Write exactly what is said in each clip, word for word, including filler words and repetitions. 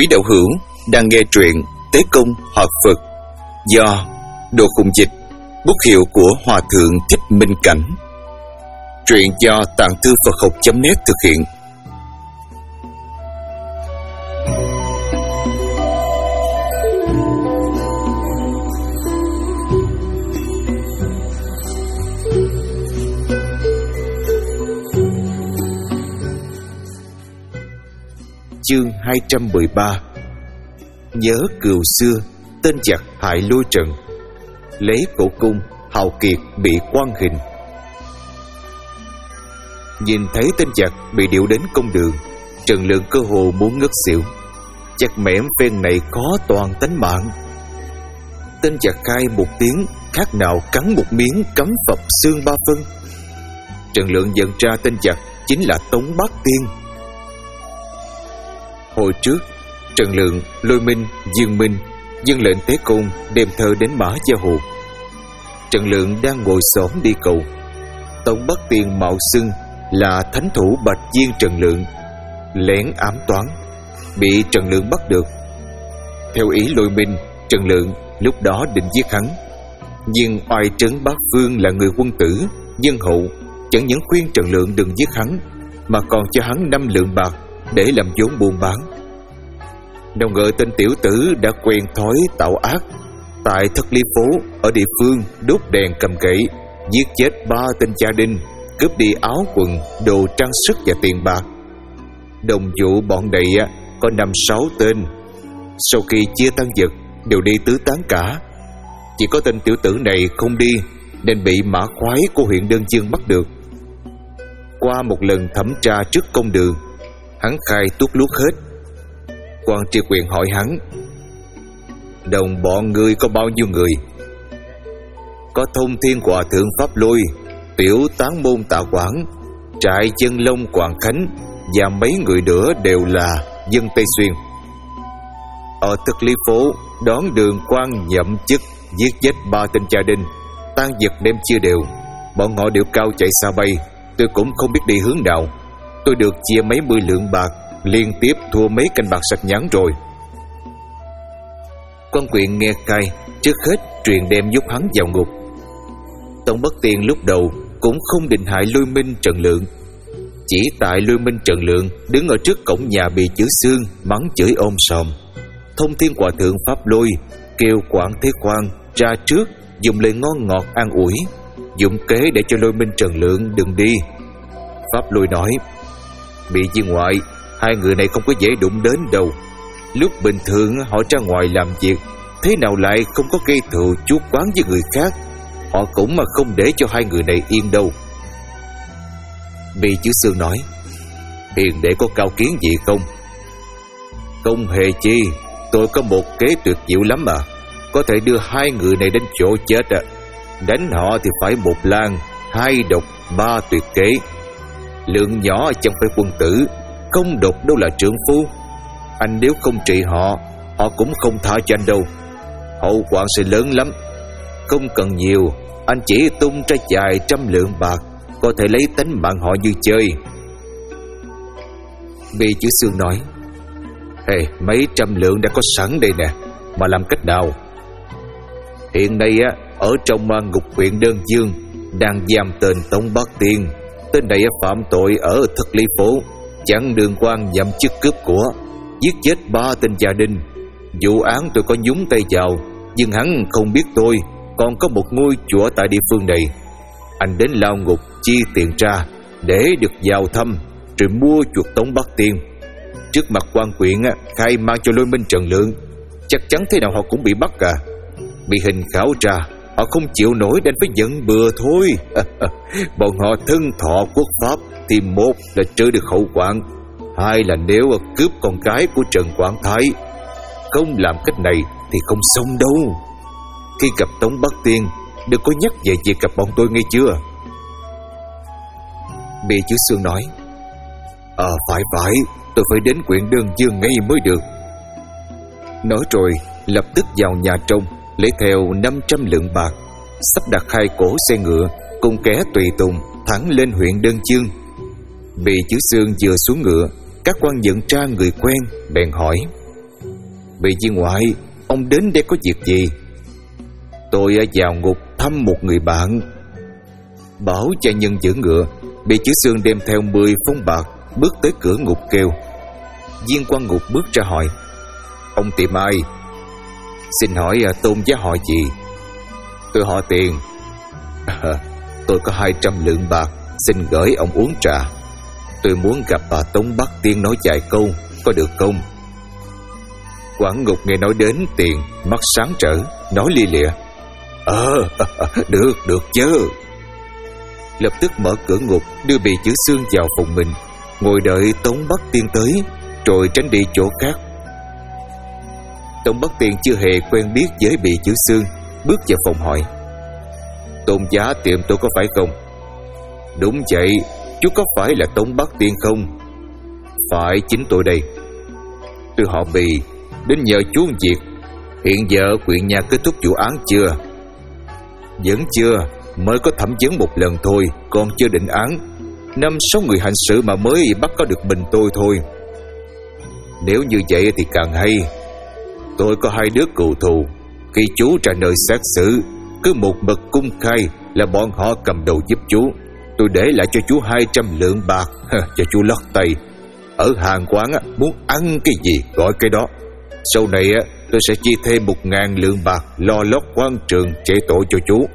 Quý đạo hữu đang nghe truyện Tế Công Hợp Phật do Đồ Khùng Dịch, bút hiệu của Hòa Thượng Thích Minh Cảnh. Truyện do Tạng Thư Phật Học chấm net thực hiện. Chương hai trăm mười ba. Nhớ cừu xưa, tên giặc hại Lôi Trần. Lấy cổ cung, hào kiệt bị quan hình. Nhìn thấy tên giặc bị điệu đến công đường, Trần Lượng cơ hồ muốn ngất xỉu. Chắc mẻm phen này có toàn tánh mạng. Tên giặc khai một tiếng, khác nào cắn một miếng cắm phập xương ba phân. Trần Lượng nhận ra tên giặc chính là Tống Bát Tiên. Hồi trước, Trần Lượng, Lôi Minh, Dương Minh dâng lệnh Tế Công đem thơ đến Mã Gia Hồ. Trần Lượng đang ngồi xổm đi cầu. Tống Bát Tiên mạo xưng là thánh thủ Bạch Viên Trần Lượng, lén ám toán, bị Trần Lượng bắt được. Theo ý Lôi Minh, Trần Lượng lúc đó định giết hắn, nhưng oai trấn Bát Vương là người quân tử, nhân hậu, chẳng những khuyên Trần Lượng đừng giết hắn, mà còn cho hắn năm lượng bạc để làm vốn buôn bán. Đâu ngờ tên tiểu tử đã quen thói tạo ác, tại Thất Lý Phố ở địa phương đốt đèn cầm gậy, giết chết ba tên gia đình, cướp đi áo quần, đồ trang sức và tiền bạc. Đồng vụ bọn này có năm sáu tên. Sau khi chia tăng vật đều đi tứ tán cả. Chỉ có tên tiểu tử này không đi, nên bị mã khoái của huyện Đơn Dương bắt được. Qua một lần thẩm tra trước công đường, hắn khai tuốt luốt hết. Quan tri quyền hỏi hắn: đồng bọn ngươi có bao nhiêu người? Có Thông Thiên Hòa Thượng Pháp Lôi, Tiểu Tán Môn Tạ Quảng, Trại Chân Long Quảng Khánh và mấy người nữa đều là dân Tây Xuyên. Ở Thất Lý Phố đón đường quan nhậm chức, giết chết ba tên gia đình, tan vật đem chia đều. Bọn họ đều cao chạy xa bay, tôi cũng không biết đi hướng nào. Tôi được chia mấy mươi lượng bạc, liên tiếp thua mấy canh bạc sạch nhắn rồi. Quan quyện nghe cay, trước hết truyền đem giúp hắn vào ngục. Tống Bát Tiên lúc đầu cũng không định hại Lôi Minh Trần Lượng. Chỉ tại Lôi Minh Trần Lượng đứng ở trước cổng nhà bị chữ xương, mắng chửi ôm sòm. Thông Thiên Hòa Thượng Pháp Lôi kêu Quảng Thế Khoan ra trước, dùng lời ngon ngọt an ủi, dụng kế để cho Lôi Minh Trần Lượng đừng đi. Pháp Lôi nói: bị viên ngoại, hai người này không có dễ đụng đến đâu. Lúc bình thường họ ra ngoài làm việc, thế nào lại không có gây thù chuốc oán với người khác. Họ cũng mà không để cho hai người này yên đâu. Bị chữ xương nói: hiền đệ có cao kiến gì không? Không hề chi, tôi có một kế tuyệt diệu lắm mà. Có thể đưa hai người này đến chỗ chết à. Đánh họ thì phải một lan, hai độc, ba tuyệt kế. Lượng nhỏ chẳng phải quân tử, không độc đâu là trưởng phu. Anh nếu không trị họ, họ cũng không tha cho anh đâu. Hậu quả sẽ lớn lắm. Không cần nhiều, anh chỉ tung ra vài trăm lượng bạc, có thể lấy tánh mạng họ như chơi. Bị chữ xương nói: hey, mấy trăm lượng đã có sẵn đây nè, mà làm cách nào? Hiện nay á, ở trong ngục huyện Đơn Dương đang giam tên Tống Bát Tiên. Tên này phạm tội ở Thất Lý Phố, chặn đường quan nhậm chức cướp của, giết chết ba tên gia đình. Vụ án tôi có nhúng tay vào, nhưng hắn không biết tôi còn có một ngôi chùa tại địa phương này. Anh đến lao ngục chi tiền ra để được vào thăm, rồi mua chuộc Tống Bát Tiên. Trước mặt quan quyện khai mang cho Lôi Minh Trần Lượng, chắc chắn thế nào họ cũng bị bắt cả. Bị hình khảo ra, họ không chịu nổi đến phải giận bừa thôi. Bọn họ thân thọ quốc pháp thì một là trừ được hậu quản, hai là nếu cướp con gái của Trần Quảng Thái. Không làm cách này thì không xong đâu. Khi gặp Tống Bát Tiên, đừng có nhắc về việc gặp bọn tôi nghe chưa? Bị chữ xương nói: Ờ à, phải phải, tôi phải đến huyện Đơn Dương ngay mới được. Nói rồi lập tức vào nhà trong, lấy theo năm trăm lượng bạc, sắp đặt hai cỗ xe ngựa cùng kẻ tùy tùng thẳng lên huyện Đơn Dương. Bị chữ xương vừa xuống ngựa, các quan nhận ra người quen, bèn hỏi: Vị viên ngoại, ông đến đây có việc gì? Tôi vào ngục thăm một người bạn. Bảo cha nhân giữ ngựa. Bị Chữ Xương đem theo mười phong bạc bước tới cửa ngục kêu. Viên quan ngục bước ra hỏi: Ông tìm ai? Xin hỏi tôn giá họ gì? Tôi họ Tiền. À, tôi có hai trăm lượng bạc, xin gửi ông uống trà. Tôi muốn gặp bà Tống Bắc Tiên nói vài câu, có được không? Quản ngục nghe nói đến Tiền, mắt sáng trở, nói li lịa: Ờ, à, được, được chứ. Lập tức mở cửa ngục, đưa Bì Chữ Xương vào phòng mình, ngồi đợi Tống Bắc Tiên tới, rồi tránh đi chỗ khác. Tống Bắc Tiên chưa hề quen biết với Bì Chữ Xương, bước vào phòng hỏi: Tôn giá tìm tôi có phải không? Đúng vậy, chú có phải là Tống Bắc Tiên không? Phải, chính tôi đây. Tôi họ Bì, đến nhờ chú một việc. Hiện giờ huyện nhà kết thúc vụ án chưa? Vẫn chưa, mới có thẩm vấn một lần thôi, còn chưa định án. Năm sáu người hành sự mà mới bắt có được mình tôi thôi. Nếu như vậy thì càng hay. Tôi có hai đứa cừu thù, khi chú ra nơi xét xử, cứ một mực cung khai là bọn họ cầm đầu giúp chú. Tôi để lại cho chú hai trăm lượng bạc cho chú lót tay. Ở hàng quán muốn ăn cái gì gọi cái đó. Sau này tôi sẽ chi thêm một ngàn lượng bạc lo lót quan trường chạy tội cho chú.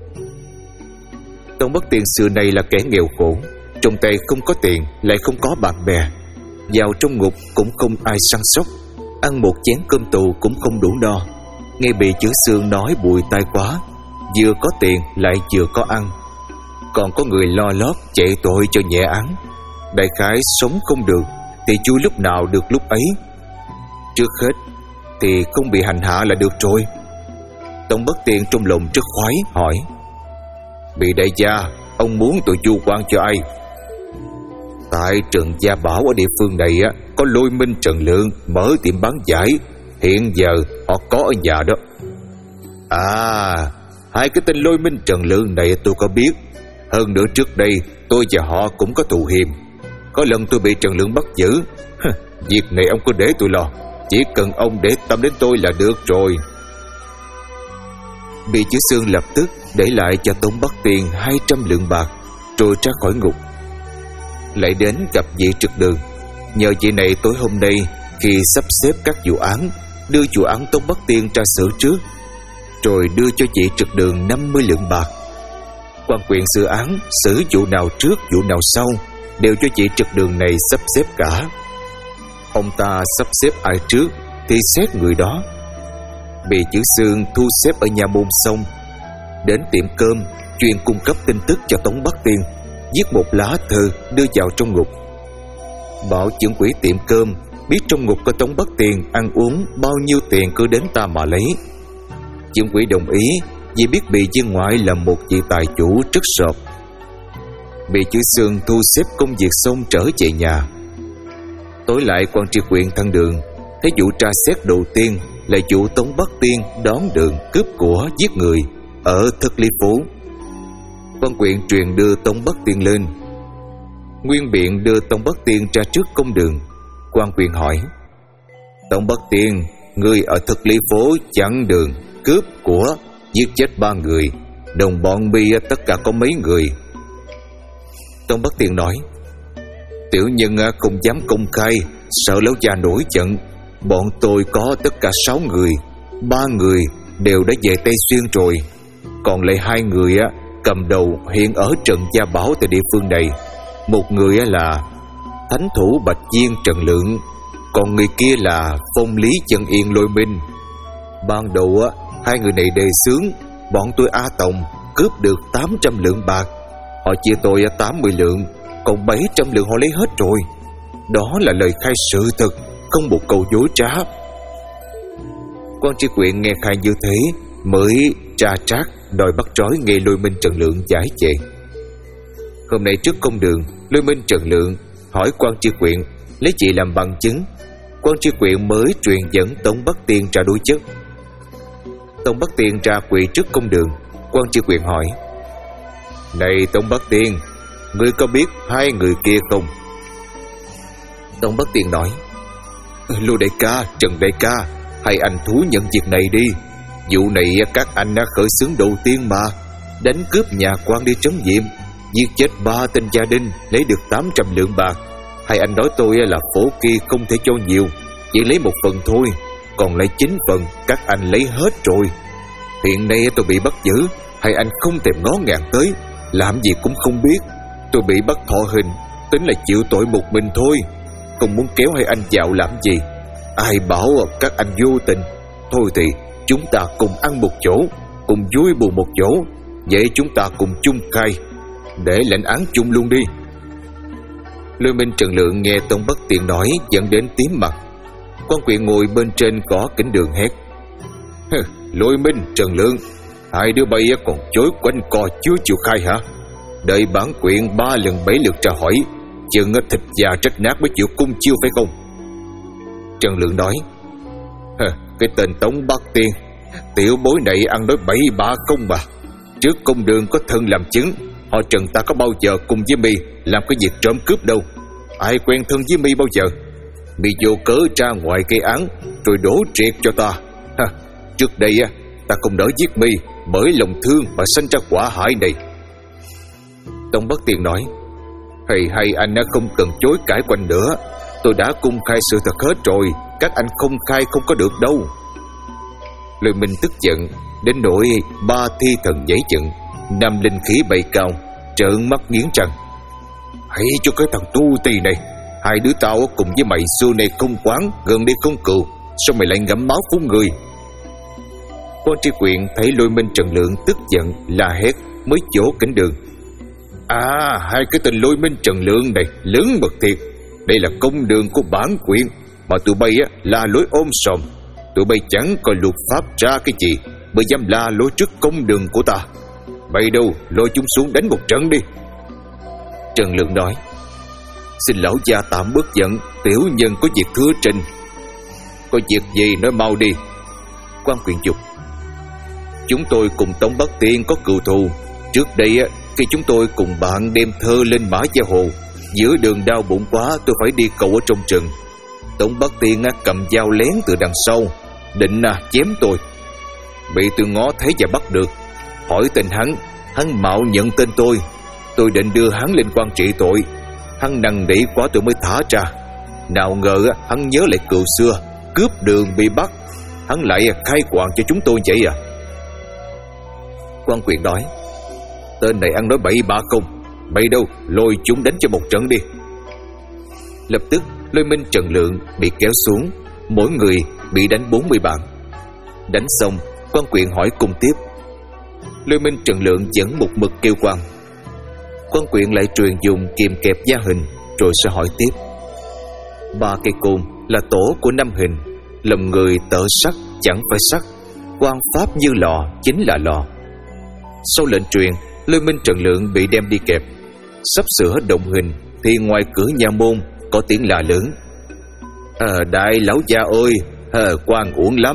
Tống Bắc Tiên xưa nay là kẻ nghèo khổ, trong tay không có tiền, lại không có bạn bè. Vào trong ngục cũng không ai săn sóc, ăn một chén cơm tù cũng không đủ no. Nghe Bì Chữ Xương nói bùi tai quá, vừa có tiền lại vừa có ăn, còn có người lo lót chạy tội cho nhẹ án. Đại khái sống không được thì chui lúc nào được lúc ấy. Trước hết thì không bị hành hạ là được rồi. Tống Bắc Tiên trong lòng rất khoái, hỏi: Bì đại gia, ông muốn tôi chu quan cho ai? Tại Trần Gia Bảo ở địa phương này á, có Lôi Minh Trần Lượng mở tiệm bán giải. Hiện giờ họ có ở nhà đó. À, hai cái tên Lôi Minh Trần Lượng này tôi có biết. Hơn nữa trước đây tôi và họ cũng có thù hiềm. Có lần tôi bị Trần Lượng bắt giữ. Việc này ông cứ để tôi lo, chỉ cần ông để tâm đến tôi là được rồi. Bì Chữ Xương lập tức để lại cho Tống Bắc Tiên hai trăm lượng bạc, rồi ra khỏi ngục. Lại đến gặp vị trực đường. Nhờ vị này tối hôm nay khi sắp xếp các vụ án, đưa vụ án Tống Bắc Tiên ra xử trước, rồi đưa cho vị trực đường năm mươi lượng bạc. Quan quyền xử án, xử vụ nào trước vụ nào sau đều cho vị trực đường này sắp xếp cả. Ông ta sắp xếp ai trước thì xét người đó. Bì Chữ Xương thu xếp ở nhà môn xong, đến tiệm cơm chuyên cung cấp tin tức cho Tống Bắc Tiên, viết một lá thư đưa vào trong ngục. Bảo trưởng quỹ tiệm cơm biết trong ngục có Tống Bắc Tiên, ăn uống bao nhiêu tiền cứ đến ta mà lấy. Trưởng quỹ đồng ý vì biết Bì viên ngoại là một vị tài chủ rất sộp. Bì Chữ Xương thu xếp công việc xong trở về nhà. Tối lại quan tri huyện thăng đường, thấy vụ tra xét đầu tiên là vụ Tống Bắc Tiên đón đường cướp của giết người ở Thất Lý Phố. Quan huyện truyền đưa Tống Bắc Tiên lên. Nguyên biện đưa Tống Bắc Tiên ra trước công đường. Quan huyện hỏi: Tống Bắc Tiên, ngươi ở Thất Lý Phố chặn đường cướp của, giết chết ba người, đồng bọn mi tất cả có mấy người? Tống Bắc Tiên nói: Tiểu nhân không dám công khai, sợ lão già nổi giận. Bọn tôi có tất cả sáu người, ba người đều đã về Tây Xuyên rồi, còn lại hai người cầm đầu hiện ở Trần Gia Bảo tại địa phương này. Một người là thánh thủ Bạch Viên Trần Lượng, còn người kia là phong lý Chân Yên Lôi Minh. Ban đầu hai người này đề xướng bọn tôi A Tòng cướp được tám trăm lượng bạc, họ chia tôi tám mươi lượng, còn bảy trăm lượng họ lấy hết rồi. Đó là lời khai sự thật, không một câu dối trá. Quan tri huyện nghe khai như thế mới tra trác đòi bắt trói nghe Lôi Minh Trần Lượng giải về. Hôm nay trước công đường, Lôi Minh Trần Lượng hỏi quan tri huyện lấy chị làm bằng chứng. Quan tri huyện mới truyền dẫn Tống Bắc Tiên ra đối chất. Tống Bắc Tiên ra quỳ trước công đường. Quan tri huyện hỏi: Này Tống Bắc Tiên, ngươi có biết hai người kia không? Tống Bắc Tiên nói: Lôi đại ca, Trần đại ca, Hay anh thú nhận việc này đi. Vụ này các anh đã khởi xướng đầu tiên mà. Đánh cướp nhà quan đi trấn nhiệm, giết chết ba tên gia đình, lấy được tám trăm lượng bạc. Hay anh nói tôi là phổ kỳ không thể cho nhiều, chỉ lấy một phần thôi, còn lấy chín phần các anh lấy hết rồi. Hiện nay tôi bị bắt giữ, hay anh không thèm ngó ngàng tới, làm gì cũng không biết. Tôi bị bắt thọ hình, tính là chịu tội một mình thôi, không muốn kéo hay anh vào làm gì. Ai bảo các anh vô tình. Thôi thì chúng ta cùng ăn một chỗ, cùng vui buồn một chỗ, vậy chúng ta cùng chung khai, để lãnh án chung luôn đi. Lôi Minh Trần Lượng nghe Tông Bất Tiện nói dẫn đến tím mặt. Quan Quyện ngồi bên trên cỏ kính đường hét: Lôi Minh Trần Lượng, hai đứa bay còn chối quanh co chưa chịu khai hả? Đợi bản quyện ba lần bảy lượt tra hỏi, chừng thịt già trách nát mới chịu cung chiêu phải không? Trần Lượng nói: Cái tên Tống Bắc Tiên, tiểu bối này ăn nói bậy bạ không mà. Trước công đường có thân làm chứng, họ Trần ta có bao giờ cùng với mi làm cái việc trộm cướp đâu. Ai quen thân với mi bao giờ? Mi vô cớ ra ngoài gây án rồi đổ triệt cho ta. Ha, trước đây ta không đỡ giết mi bởi lòng thương mà sanh ra quả hại này. Tông Bất Tiên nói: Hay hay anh đã không cần chối cãi quanh nữa, tôi đã cung khai sự thật hết rồi, các anh không khai không có được đâu. Lôi Minh tức giận đến nỗi ba thi thần nhảy dựng, năm linh khí bay cao, trợn mắt nghiến răng: Hãy cho cái thằng tu tì này, hai đứa tao cùng với mày xưa này không quán, gần đây không cừu, sao mày lại ngậm máu phun người? Quan Tri Quyện thấy Lôi Minh Trần Lượng tức giận la hét mới chỗ kính đường: À, hai cái tên Lôi Minh Trần Lượng này lớn bậc thiệt. Đây là công đường của bản quyện, mà tụi bay á la lối ôm sòm. Tụi bay chẳng coi luật pháp ra cái gì mới dám la lối trước công đường của ta. Bay đâu, lôi chúng xuống đánh một trận đi. Trần Lượng nói: Xin lão gia tạm bớt giận, tiểu nhân có việc thưa trình. Có việc gì nói mau đi. Quan Quyện dục: Chúng tôi cùng Tống Bắc Tiên có cừu thù. Trước đây á, khi chúng tôi cùng bạn đem thơ lên Mã Gia Hồ, giữa đường đau bụng quá tôi phải đi cầu ở trong rừng. Tống Bắc Tiên cầm dao lén từ đằng sau, định chém tôi. Bị tôi ngó thấy và bắt được. Hỏi tên hắn, hắn mạo nhận tên tôi. Tôi định đưa hắn lên quan trị tội. Hắn năn nỉ quá tôi mới thả ra. Nào ngờ hắn nhớ lại cừu xưa, cướp đường bị bắt, hắn lại khai quàng cho chúng tôi vậy à? Quan Quyện nói: Tên này ăn nói bậy bạ không? Bậy đâu, lôi chúng đánh cho một trận đi. Lập tức Lôi Minh Trần Lượng bị kéo xuống, mỗi người bị đánh bốn mươi bàn. Đánh xong, Quan Quyện hỏi cùng tiếp. Lôi Minh Trần Lượng vẫn một mực kêu quan. Quan Quyện lại truyền dùng kiềm kẹp gia hình, rồi sẽ hỏi tiếp. Ba cây côn là tổ của năm hình, lòng người tợ sắc chẳng phải sắc, quan pháp như lò chính là lò. Sau lệnh truyền, Lôi Minh Trần Lượng bị đem đi kẹp. Sắp sửa động hình thì ngoài cửa nhà môn có tiếng la lớn: à, Đại lão gia ơi, à, quan uổng lắm.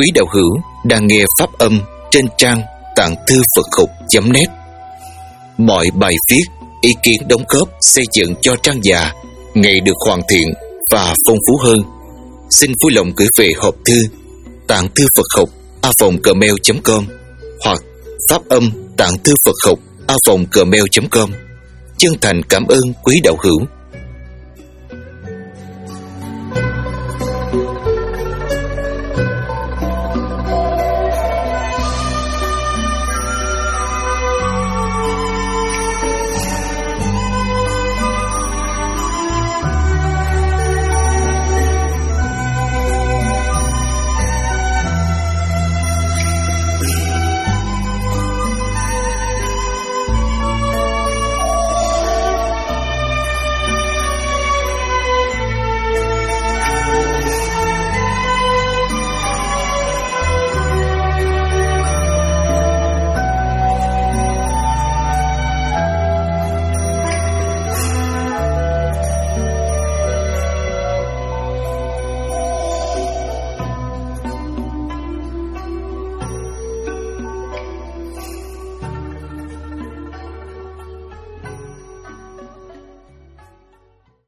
quý đạo hữu đang nghe pháp âm trên trang tạng thư Phật học chấm net. Mọi bài viết, ý kiến đóng góp xây dựng cho trang già ngày được hoàn thiện và phong phú hơn. Xin vui lòng gửi về hộp thư tạng thư Phật học a vòng gmail chấm com hoặc pháp âm tạng thư Phật học a vòng gmail chấm com. Chân thành cảm ơn quý đạo hữu.